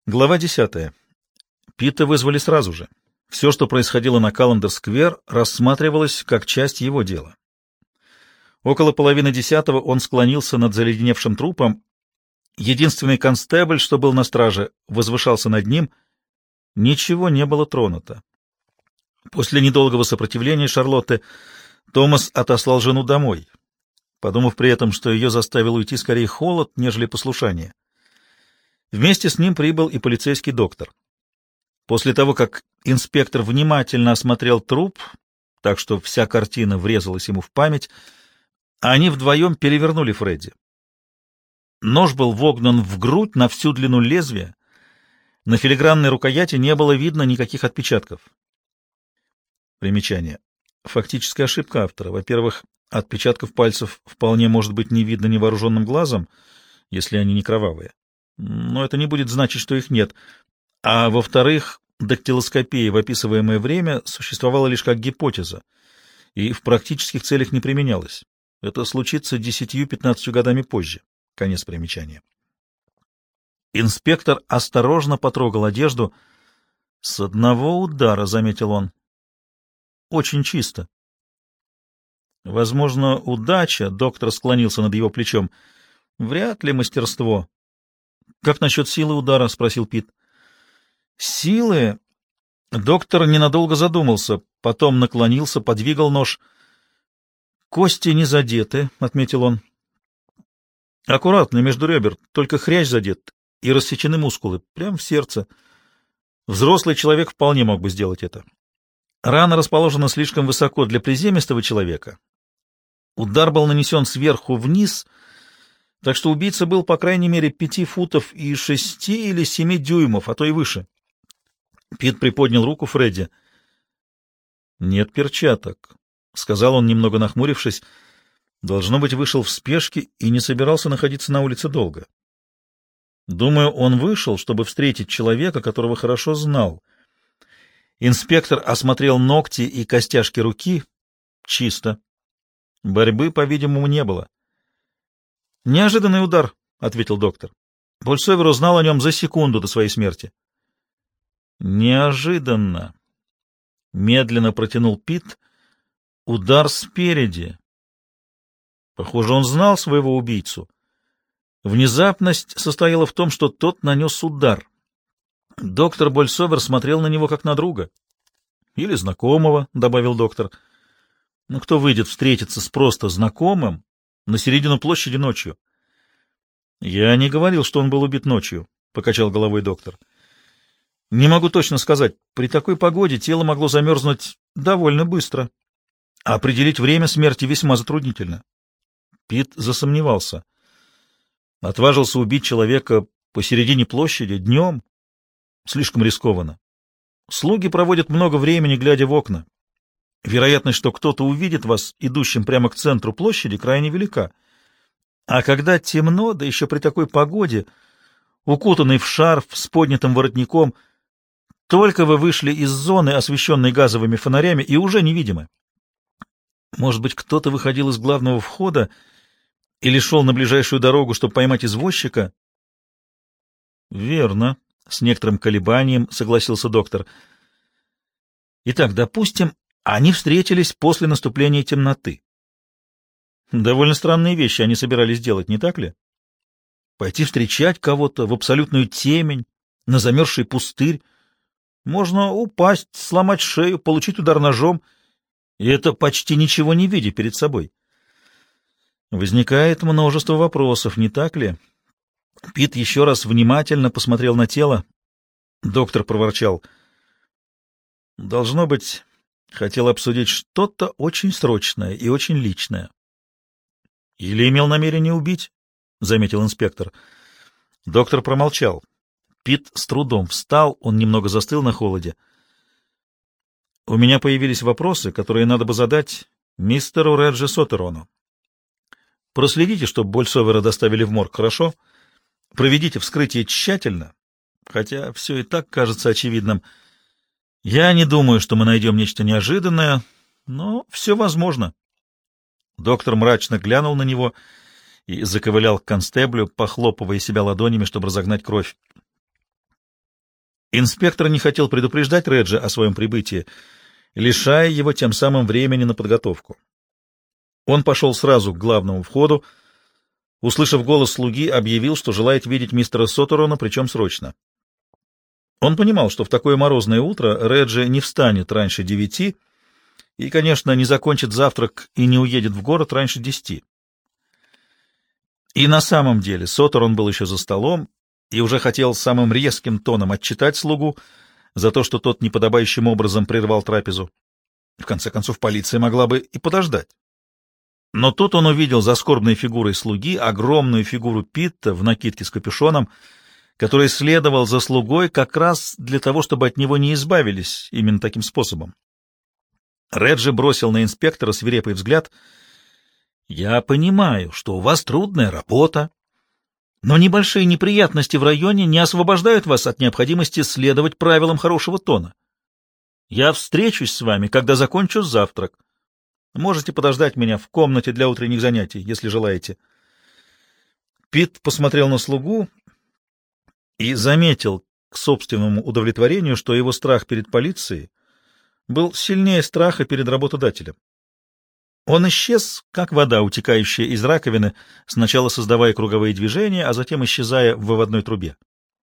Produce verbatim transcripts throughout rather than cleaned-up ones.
Глава десятая. Пита вызвали сразу же. Все, что происходило на Каллендер-сквер, рассматривалось как часть его дела. Около половины десятого он склонился над заледеневшим трупом. Единственный констебль, что был на страже, возвышался над ним. Ничего не было тронуто. После недолгого сопротивления Шарлотты Томас отослал жену домой, подумав при этом, что ее заставил уйти скорее холод, нежели послушание. Вместе с ним прибыл и полицейский доктор. После того, как инспектор внимательно осмотрел труп, так что вся картина врезалась ему в память, они вдвоем перевернули Фредди. Нож был вогнан в грудь на всю длину лезвия. На филигранной рукояти не было видно никаких отпечатков. Примечание. Фактическая ошибка автора. Во-первых, отпечатков пальцев вполне может быть не видно невооруженным глазом, если они не кровавые. Но это не будет значить, что их нет. А во-вторых, дактилоскопия в описываемое время существовала лишь как гипотеза и в практических целях не применялась. Это случится десятью-пятнадцатью годами позже. Конец примечания. Инспектор осторожно потрогал одежду. С одного удара, заметил он. Очень чисто. Возможно, удача, доктор склонился над его плечом. Вряд ли мастерство. Как насчет силы удара? Спросил Пит. Силы? Доктор ненадолго задумался, потом наклонился, подвигал нож. Кости не задеты, отметил он. Аккуратно, между ребер, только хрящ задет и рассечены мускулы, прямо в сердце. Взрослый человек вполне мог бы сделать это. Рана расположена слишком высоко для приземистого человека. Удар был нанесен сверху вниз, так что убийца был, по крайней мере, пяти футов и шести или семи дюймов, а то и выше. Пит приподнял руку Фредди. «Нет перчаток», — сказал он, немного нахмурившись. «Должно быть, вышел в спешке и не собирался находиться на улице долго. Думаю, он вышел, чтобы встретить человека, которого хорошо знал». Инспектор осмотрел ногти и костяшки руки. Чисто. Борьбы, по-видимому, не было. «Неожиданный удар», — ответил доктор. Больсовер узнал о нем за секунду до своей смерти. «Неожиданно», — медленно протянул Пит. «Удар спереди. Похоже, он знал своего убийцу. Внезапность состояла в том, что тот нанес удар. Доктор Больсовер смотрел на него как на друга. Или знакомого», — добавил доктор. «Ну, кто выйдет встретиться с просто знакомым на середину площади ночью?» «Я не говорил, что он был убит ночью», — покачал головой доктор. «Не могу точно сказать. При такой погоде тело могло замерзнуть довольно быстро. А определить время смерти весьма затруднительно». Пит засомневался. Отважился убить человека посередине площади днем? Слишком рискованно. Слуги проводят много времени, глядя в окна. Вероятность, что кто-то увидит вас, идущим прямо к центру площади, крайне велика. А когда темно, да еще при такой погоде, укутанный в шарф с поднятым воротником, только вы вышли из зоны, освещенной газовыми фонарями, и уже невидимы. Может быть, кто-то выходил из главного входа или шел на ближайшую дорогу, чтобы поймать извозчика? — Верно, — с некоторым колебанием согласился доктор. — Итак, допустим, они встретились после наступления темноты. Довольно странные вещи они собирались делать, не так ли? Пойти встречать кого-то в абсолютную темень, на замерзший пустырь. Можно упасть, сломать шею, получить удар ножом, и это почти ничего не видя перед собой. Возникает множество вопросов, не так ли? Пит еще раз внимательно посмотрел на тело. Доктор проворчал. Должно быть, хотел обсудить что-то очень срочное и очень личное. Или имел намерение убить, — заметил инспектор. Доктор промолчал. Пит с трудом встал, он немного застыл на холоде. У меня появились вопросы, которые надо бы задать мистеру Реджи Сотерону. Проследите, чтобы Больсовера доставили в морг, хорошо? Проведите вскрытие тщательно, хотя все и так кажется очевидным. Я не думаю, что мы найдем нечто неожиданное, но все возможно. Доктор мрачно глянул на него и заковылял к констеблю, похлопывая себя ладонями, чтобы разогнать кровь. Инспектор не хотел предупреждать Реджи о своем прибытии, лишая его тем самым времени на подготовку. Он пошел сразу к главному входу, услышав голос слуги, объявил, что желает видеть мистера Соттерона, причем срочно. Он понимал, что в такое морозное утро Реджи не встанет раньше девяти и, конечно, не закончит завтрак и не уедет в город раньше десяти. И на самом деле Соттерон был еще за столом и уже хотел самым резким тоном отчитать слугу за то, что тот неподобающим образом прервал трапезу. В конце концов, полиция могла бы и подождать. Но тут он увидел за скорбной фигурой слуги огромную фигуру Питта в накидке с капюшоном, который следовал за слугой как раз для того, чтобы от него не избавились именно таким способом. Реджи бросил на инспектора свирепый взгляд. «Я понимаю, что у вас трудная работа, но небольшие неприятности в районе не освобождают вас от необходимости следовать правилам хорошего тона. Я встречусь с вами, когда закончу завтрак. Можете подождать меня в комнате для утренних занятий, если желаете». Питт посмотрел на слугу и заметил к собственному удовлетворению, что его страх перед полицией был сильнее страха перед работодателем. Он исчез, как вода, утекающая из раковины, сначала создавая круговые движения, а затем исчезая в выводной трубе.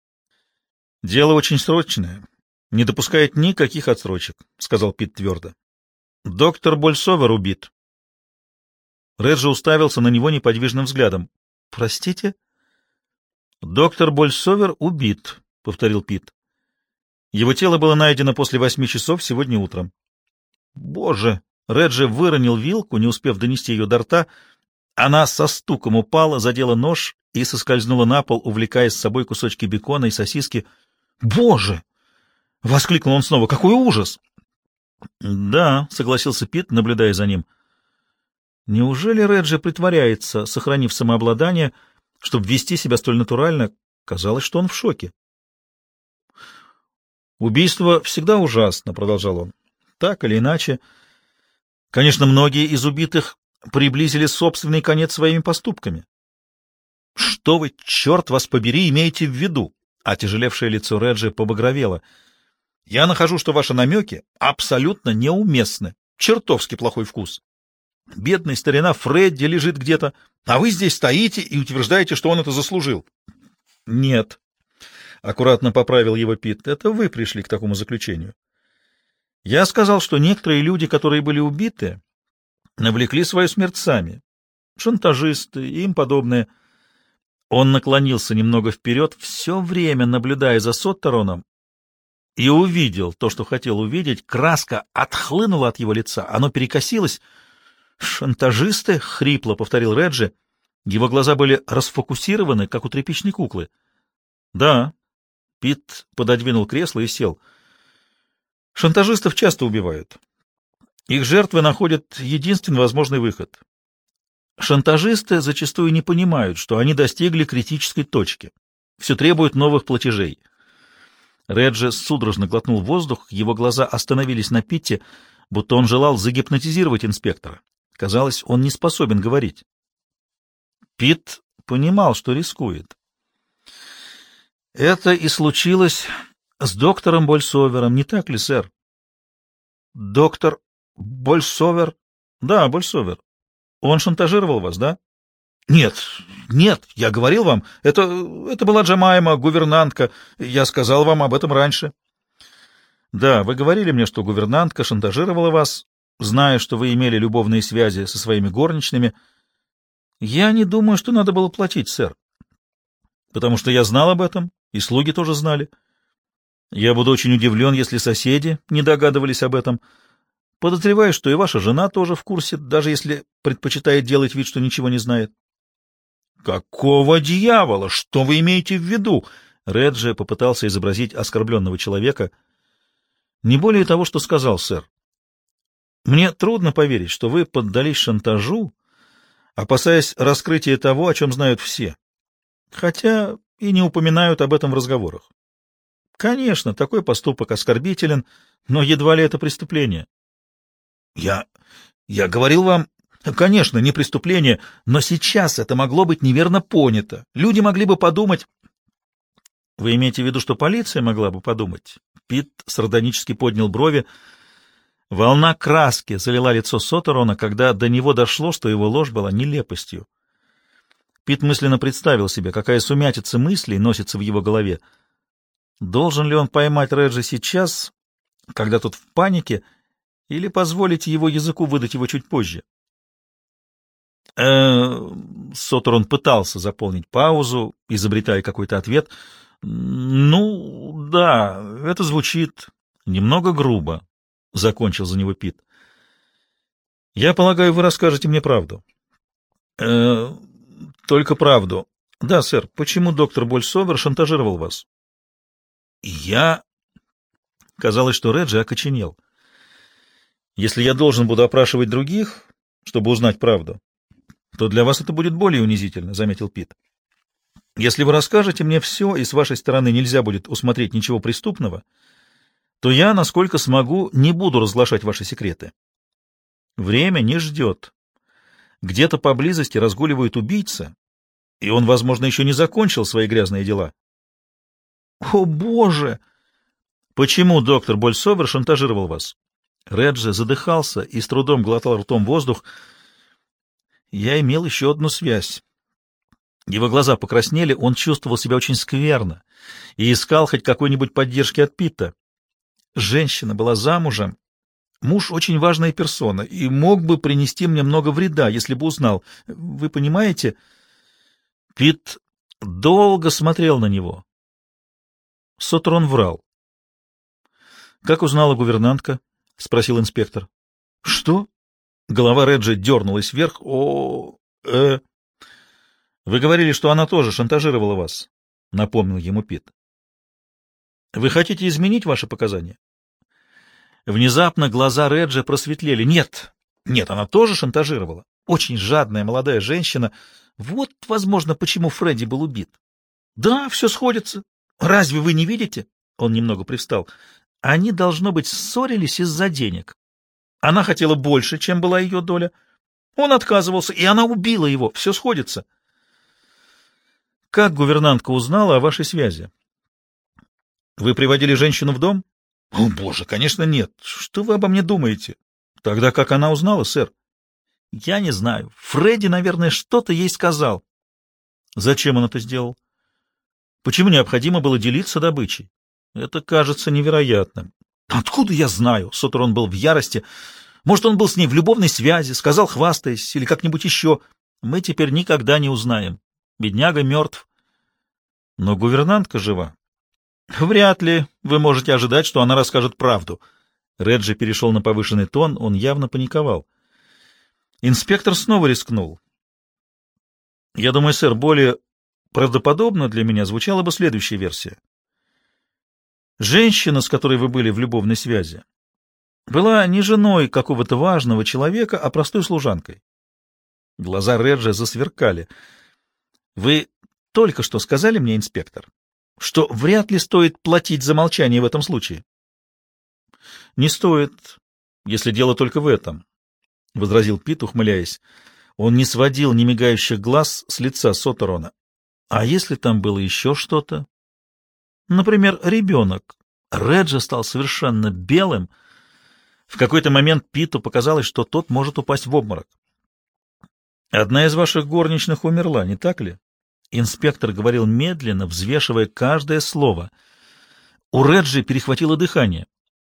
«Дело очень срочное, не допускает никаких отсрочек», — сказал Питт твердо. «Доктор Больсовер убит». Реджи уставился на него неподвижным взглядом. «Простите?» «Доктор Больсовер убит», — повторил Питт. «Его тело было найдено после восьми часов сегодня утром». «Боже!» Реджи выронил вилку, не успев донести ее до рта. Она со стуком упала, задела нож и соскользнула на пол, увлекая с собой кусочки бекона и сосиски. «Боже!» — воскликнул он снова. «Какой ужас!» «Да», — согласился Питт, наблюдая за ним. Неужели Реджи притворяется, сохранив самообладание, чтобы вести себя столь натурально? Казалось, что он в шоке. «Убийство всегда ужасно», — продолжал он. «Так или иначе. Конечно, многие из убитых приблизили собственный конец своими поступками». «Что вы, черт вас побери, имеете в виду?» Отяжелевшее лицо Реджи побагровело. «Я нахожу, что ваши намеки абсолютно неуместны. Чертовски плохой вкус. Бедный старина Фредди лежит где-то, а вы здесь стоите и утверждаете, что он это заслужил». «Нет», — аккуратно поправил его Питт, — «это вы пришли к такому заключению. Я сказал, что некоторые люди, которые были убиты, навлекли свою смерть сами. Шантажисты и им подобные». Он наклонился немного вперед, все время наблюдая за Соттероном, и увидел то, что хотел увидеть. Краска отхлынула от его лица, оно перекосилось. «Шантажисты?» — хрипло повторил Реджи. Его глаза были расфокусированы, как у тряпичной куклы. «Да». Питт пододвинул кресло и сел. «Шантажистов часто убивают. Их жертвы находят единственный возможный выход. Шантажисты зачастую не понимают, что они достигли критической точки. Все требует новых платежей». Реджи судорожно глотнул воздух, его глаза остановились на Питте, будто он желал загипнотизировать инспектора. Казалось, он не способен говорить. Питт понимал, что рискует. «Это и случилось с доктором Больсовером, не так ли, сэр?» «Доктор Больсовер?» «Да, Больсовер. Он шантажировал вас, да?» «Нет, нет, я говорил вам, это, это была Джемайма, гувернантка, я сказал вам об этом раньше». «Да, вы говорили мне, что гувернантка шантажировала вас, зная, что вы имели любовные связи со своими горничными. Я не думаю, что надо было платить, сэр, потому что я знал об этом, и слуги тоже знали. Я буду очень удивлен, если соседи не догадывались об этом. Подозреваю, что и ваша жена тоже в курсе, даже если предпочитает делать вид, что ничего не знает». «Какого дьявола? Что вы имеете в виду?» Реджи попытался изобразить оскорбленного человека. «Не более того, что сказал, сэр. Мне трудно поверить, что вы поддались шантажу, опасаясь раскрытия того, о чем знают все, хотя и не упоминают об этом в разговорах. Конечно, такой поступок оскорбителен, но едва ли это преступление». «Я... я говорил вам...» «Конечно, не преступление, но сейчас это могло быть неверно понято. Люди могли бы подумать...» Вы имеете в виду, что полиция могла бы подумать? Пит сардонически поднял брови. Волна краски залила лицо Соттерона, когда до него дошло, что его ложь была нелепостью. Пит мысленно представил себе, какая сумятица мыслей носится в его голове. Должен ли он поймать Реджа сейчас, когда тот в панике, или позволить его языку выдать его чуть позже? Э, Соттерон пытался заполнить паузу, изобретая какой-то ответ. «Ну, да, это звучит немного грубо», — закончил за него Пит. «Я полагаю, вы расскажете мне правду». Э, только правду. Да, сэр. Почему доктор Больсовер шантажировал вас? Я... Казалось, что Реджи окоченел. Если я должен буду опрашивать других, чтобы узнать правду, то для вас это будет более унизительно, — заметил Пит. Если вы расскажете мне все, и с вашей стороны нельзя будет усмотреть ничего преступного, то я, насколько смогу, не буду разглашать ваши секреты. Время не ждет. Где-то поблизости разгуливает убийца, и он, возможно, еще не закончил свои грязные дела. О, Боже! Почему доктор Больсовер шантажировал вас? Реджи задыхался и с трудом глотал ртом воздух. Я имел еще одну связь. Его глаза покраснели, он чувствовал себя очень скверно и искал хоть какой-нибудь поддержки от Питта. Женщина была замужем. Муж очень важная персона и мог бы принести мне много вреда, если бы узнал. Вы понимаете? Питт долго смотрел на него. Соттерон врал. — Как узнала гувернантка? — спросил инспектор. — Что? Голова Реджи дернулась вверх. — О, э... Вы говорили, что она тоже шантажировала вас, — напомнил ему Питт. — Вы хотите изменить ваши показания? Внезапно глаза Реджи просветлели. Нет, нет, она тоже шантажировала. Очень жадная молодая женщина. Вот, возможно, почему Фредди был убит. Да, все сходится. Разве вы не видите? Он немного привстал. Они, должно быть, ссорились из-за денег. Она хотела больше, чем была ее доля. Он отказывался, и она убила его. Все сходится. Как гувернантка узнала о вашей связи? Вы приводили женщину в дом? О, Боже, конечно, нет. Что вы обо мне думаете? Тогда как она узнала, сэр? Я не знаю. Фредди, наверное, что-то ей сказал. Зачем он это сделал? Почему необходимо было делиться добычей? Это кажется невероятным. Откуда я знаю? Соттерон был в ярости. Может, он был с ней в любовной связи, сказал, хвастаясь, или как-нибудь еще. Мы теперь никогда не узнаем. Бедняга мертв. Но гувернантка жива. Вряд ли вы можете ожидать, что она расскажет правду. Реджи перешел на повышенный тон, он явно паниковал. Инспектор снова рискнул. Я думаю, сэр, более правдоподобно для меня звучала бы следующая версия. Женщина, с которой вы были в любовной связи, была не женой какого-то важного человека, а простой служанкой. Глаза Реджи засверкали. Вы только что сказали мне, инспектор, что вряд ли стоит платить за молчание в этом случае. — Не стоит, если дело только в этом, — возразил Питт, ухмыляясь. Он не сводил немигающих глаз с лица Соттерона. — А если там было еще что-то? Например, ребенок. Реджи стал совершенно белым. В какой-то момент Питту показалось, что тот может упасть в обморок. — Одна из ваших горничных умерла, не так ли? Инспектор говорил медленно, взвешивая каждое слово. У Реджи перехватило дыхание.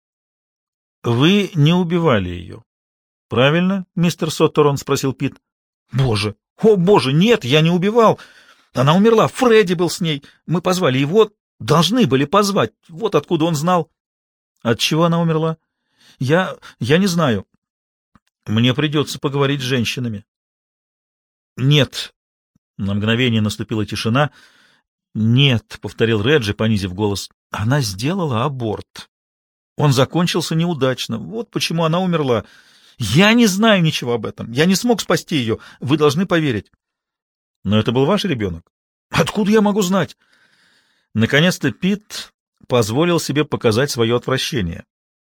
— Вы не убивали ее. — Правильно, мистер Соттерон? — спросил Питт. — Боже! О, боже! Нет, я не убивал! Она умерла, Фредди был с ней. Мы позвали его, должны были позвать. Вот откуда он знал. — От чего она умерла? — Я... я не знаю. — Мне придется поговорить с женщинами. — Нет. На мгновение наступила тишина. «Нет», — повторил Реджи, понизив голос, — «она сделала аборт. Он закончился неудачно. Вот почему она умерла. Я не знаю ничего об этом. Я не смог спасти ее. Вы должны поверить». «Но это был ваш ребенок?» «Откуда я могу знать?» Наконец-то Питт позволил себе показать свое отвращение.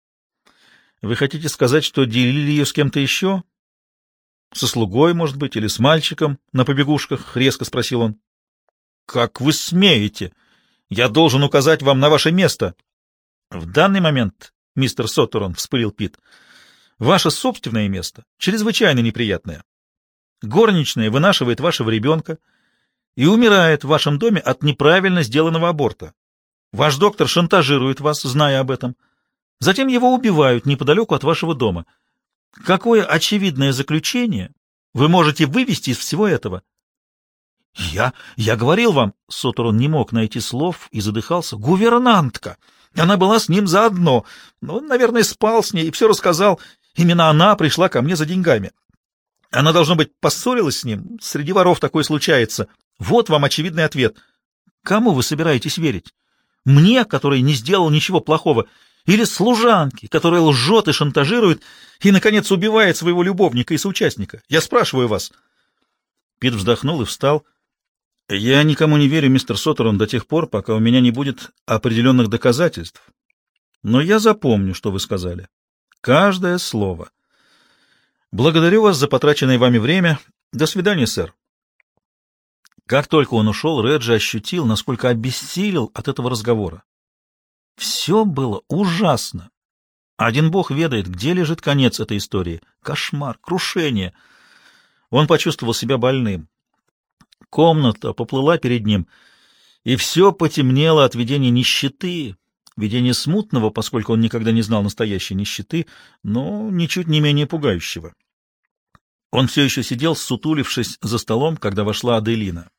«Вы хотите сказать, что делили ее с кем-то еще?» «Со слугой, может быть, или с мальчиком на побегушках?» — резко спросил он. «Как вы смеете? Я должен указать вам на ваше место. В данный момент, мистер Соттерон, — вспылил Пит, — ваше собственное место чрезвычайно неприятное. Горничная вынашивает вашего ребенка и умирает в вашем доме от неправильно сделанного аборта. Ваш доктор шантажирует вас, зная об этом. Затем его убивают неподалеку от вашего дома. Какое очевидное заключение вы можете вывести из всего этого? Я, я говорил вам, Соттерон не мог найти слов и задыхался. Гувернантка! Она была с ним заодно. Но он, наверное, спал с ней и все рассказал. Именно она пришла ко мне за деньгами. Она, должно быть, поссорилась с ним. Среди воров такое случается. Вот вам очевидный ответ. Кому вы собираетесь верить? Мне, который не сделал ничего плохого, или служанке, которая лжет и шантажирует, и, наконец, убивает своего любовника и соучастника? Я спрашиваю вас. Пит вздохнул и встал. Я никому не верю, мистер Соттерон, до тех пор, пока у меня не будет определенных доказательств. Но я запомню, что вы сказали. Каждое слово. Благодарю вас за потраченное вами время. До свидания, сэр. Как только он ушел, Реджи ощутил, насколько обессилел от этого разговора. Все было ужасно. Один бог ведает, где лежит конец этой истории. Кошмар, крушение. Он почувствовал себя больным. Комната поплыла перед ним, и все потемнело от видения нищеты, видения смутного, поскольку он никогда не знал настоящей нищеты, но ничуть не менее пугающего. Он все еще сидел, сутулившись за столом, когда вошла Аделина.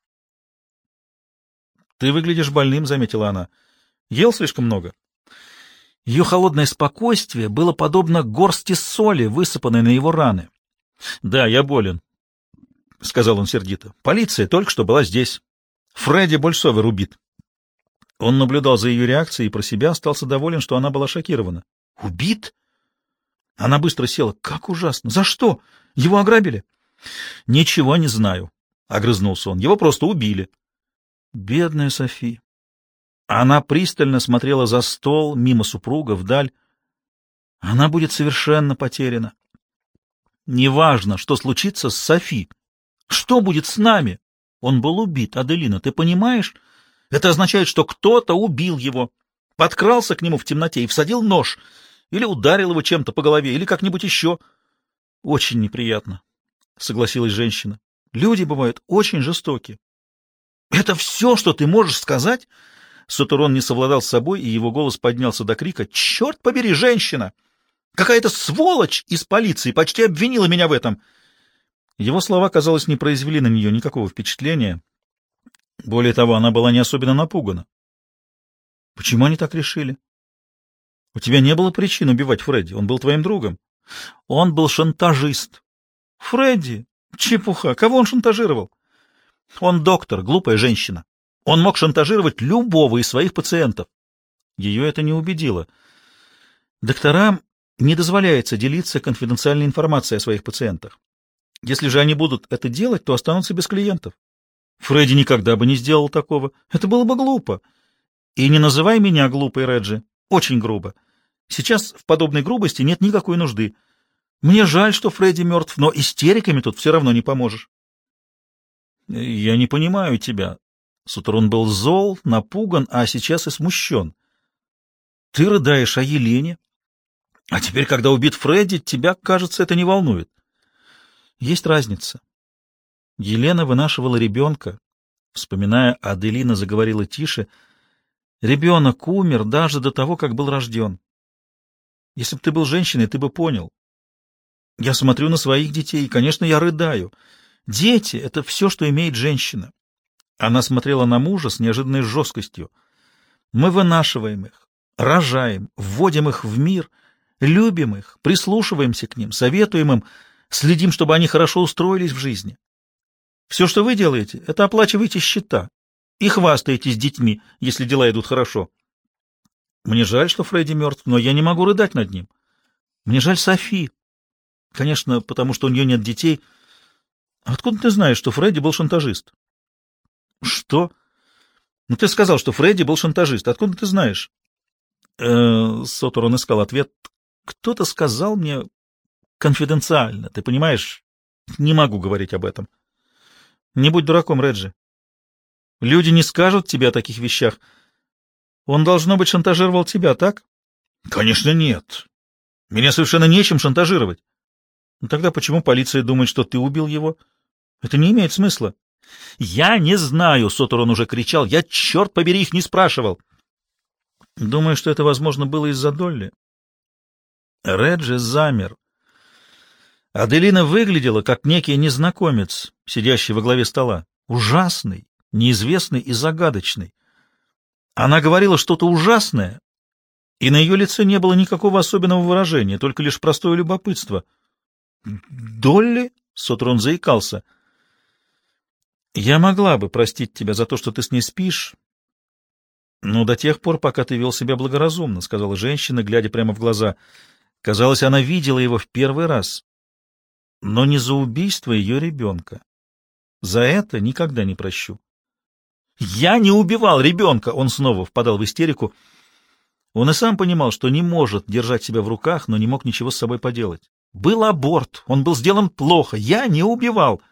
— Ты выглядишь больным, — заметила она. — Ел слишком много? Ее холодное спокойствие было подобно горсти соли, высыпанной на его раны. — Да, я болен, — сказал он сердито. — Полиция только что была здесь. Фредди Больсовер убит. Он наблюдал за ее реакцией и про себя остался доволен, что она была шокирована. — Убит? Она быстро села. — Как ужасно! За что? Его ограбили? — Ничего не знаю, — огрызнулся он. — Его просто убили. — Бедная Софи. Она пристально смотрела за стол, мимо супруга, вдаль. Она будет совершенно потеряна. Неважно, что случится с Софи. Что будет с нами? Он был убит, Аделина, ты понимаешь? Это означает, что кто-то убил его, подкрался к нему в темноте и всадил нож, или ударил его чем-то по голове, или как-нибудь еще. Очень неприятно, согласилась женщина. Люди бывают очень жестоки. Это все, что ты можешь сказать? Соттерон не совладал с собой, и его голос поднялся до крика. Черт побери, женщина! Какая-то сволочь из полиции почти обвинила меня в этом. Его слова, казалось, не произвели на нее никакого впечатления. Более того, она была не особенно напугана. Почему они так решили? У тебя не было причин убивать Фредди, он был твоим другом. Он был шантажист. Фредди? Чепуха, кого он шантажировал? Он доктор, глупая женщина. Он мог шантажировать любого из своих пациентов. Ее это не убедило. Докторам не дозволяется делиться конфиденциальной информацией о своих пациентах. Если же они будут это делать, то останутся без клиентов. Фредди никогда бы не сделал такого. Это было бы глупо. И не называй меня глупой, Реджи. Очень грубо. Сейчас в подобной грубости нет никакой нужды. Мне жаль, что Фредди мертв, но истериками тут все равно не поможешь. Я не понимаю тебя. Соттерон был зол, напуган, а сейчас и смущен. Ты рыдаешь о Елене, а теперь, когда убит Фредди, тебя, кажется, это не волнует. Есть разница. Елена вынашивала ребенка. Вспоминая, Аделина заговорила тише. Ребенок умер даже до того, как был рожден. Если бы ты был женщиной, ты бы понял. Я смотрю на своих детей, и, конечно, я рыдаю. Дети — это все, что имеет женщина. Она смотрела на мужа с неожиданной жесткостью. Мы вынашиваем их, рожаем, вводим их в мир, любим их, прислушиваемся к ним, советуем им, следим, чтобы они хорошо устроились в жизни. Все, что вы делаете, это оплачиваете счета и хвастаетесь детьми, если дела идут хорошо. Мне жаль, что Фредди мертв, но я не могу рыдать над ним. Мне жаль Софи. Конечно, потому что у нее нет детей. Откуда ты знаешь, что Фредди был шантажист? Что? Ну, ты сказал, что Фредди был шантажист. Откуда ты знаешь? Э-э, Соттерон искал ответ. Кто-то сказал мне конфиденциально, ты понимаешь? Не могу говорить об этом. Не будь дураком, Реджи. Люди не скажут тебе о таких вещах. Он, должно быть, шантажировал тебя, так? Конечно, нет. Меня совершенно нечем шантажировать. Ну, тогда почему полиция думает, что ты убил его? Это не имеет смысла. Я не знаю, Сотерон уже кричал. Я, черт побери, их не спрашивал. Думаю, что это, возможно, было из-за Долли. Реджи замер. Аделина выглядела, как некий незнакомец, сидящий во главе стола. Ужасный, неизвестный и загадочный. Она говорила что-то ужасное, и на ее лице не было никакого особенного выражения, только лишь простое любопытство. «Долли?» — Сотерон заикался. «Я могла бы простить тебя за то, что ты с ней спишь, но до тех пор, пока ты вел себя благоразумно», — сказала женщина, глядя прямо в глаза. Казалось, она видела его в первый раз. «Но не за убийство ее ребенка. За это никогда не прощу». «Я не убивал ребенка!» — он снова впадал в истерику. Он и сам понимал, что не может держать себя в руках, но не мог ничего с собой поделать. Был аборт, он был сделан плохо. Я не убивал.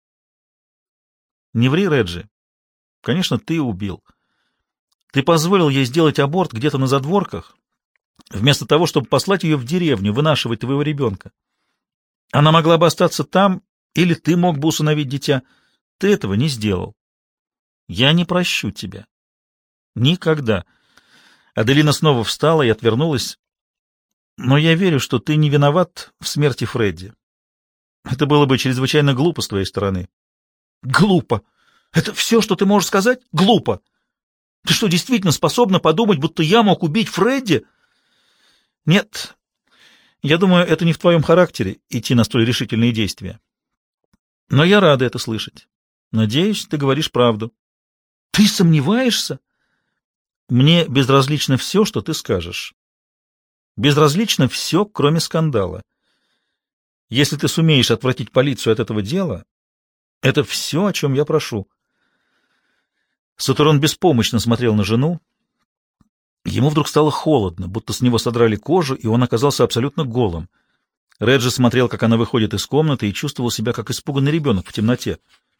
Не ври, Реджи. Конечно, ты убил. Ты позволил ей сделать аборт где-то на задворках, вместо того, чтобы послать ее в деревню, вынашивать твоего ребенка. Она могла бы остаться там, или ты мог бы усыновить дитя. Ты этого не сделал. Я не прощу тебя. Никогда. Аделина снова встала и отвернулась. Но я верю, что ты не виноват в смерти Фредди. Это было бы чрезвычайно глупо с твоей стороны. Глупо! Это все, что ты можешь сказать? Глупо! Ты что, действительно способна подумать, будто я мог убить Фредди? Нет. Я думаю, это не в твоем характере идти на столь решительные действия. Но я рада это слышать. Надеюсь, ты говоришь правду. Ты сомневаешься? Мне безразлично все, что ты скажешь. Безразлично все, кроме скандала. Если ты сумеешь отвратить полицию от этого дела, это все, о чем я прошу. Сотерон беспомощно смотрел на жену. Ему вдруг стало холодно, будто с него содрали кожу, и он оказался абсолютно голым. Реджи смотрел, как она выходит из комнаты, и чувствовал себя, как испуганный ребенок в темноте.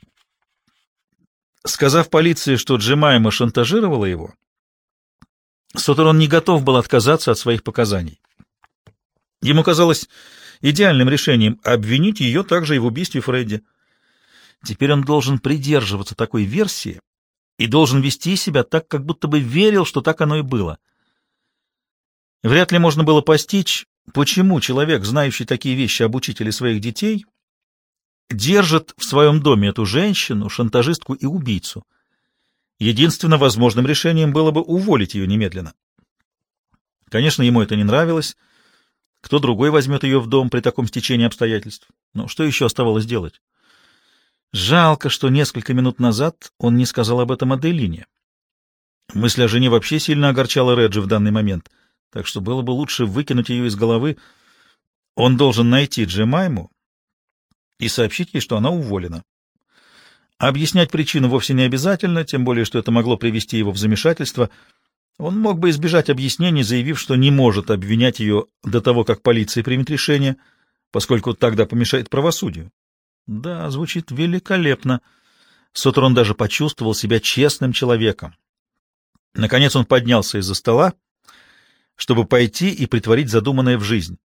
Сказав полиции, что Джемайма шантажировала его, Сотерон не готов был отказаться от своих показаний. Ему казалось идеальным решением обвинить ее также и в убийстве Фредди. Теперь он должен придерживаться такой версии и должен вести себя так, как будто бы верил, что так оно и было. Вряд ли можно было постичь, почему человек, знающий такие вещи об учителе своих детей, держит в своем доме эту женщину, шантажистку и убийцу. Единственно возможным решением было бы уволить ее немедленно. Конечно, ему это не нравилось. Кто другой возьмет ее в дом при таком стечении обстоятельств? Но что еще оставалось делать? Жалко, что несколько минут назад он не сказал об этом Аделине. Мысль о жене вообще сильно огорчала Реджи в данный момент, так что было бы лучше выкинуть ее из головы. Он должен найти Джемайму и сообщить ей, что она уволена. Объяснять причину вовсе не обязательно, тем более, что это могло привести его в замешательство. Он мог бы избежать объяснений, заявив, что не может обвинять ее до того, как полиция примет решение, поскольку тогда помешает правосудию. Да, звучит великолепно. Сотерон даже почувствовал себя честным человеком. Наконец он поднялся из-за стола, чтобы пойти и претворить задуманное в жизнь.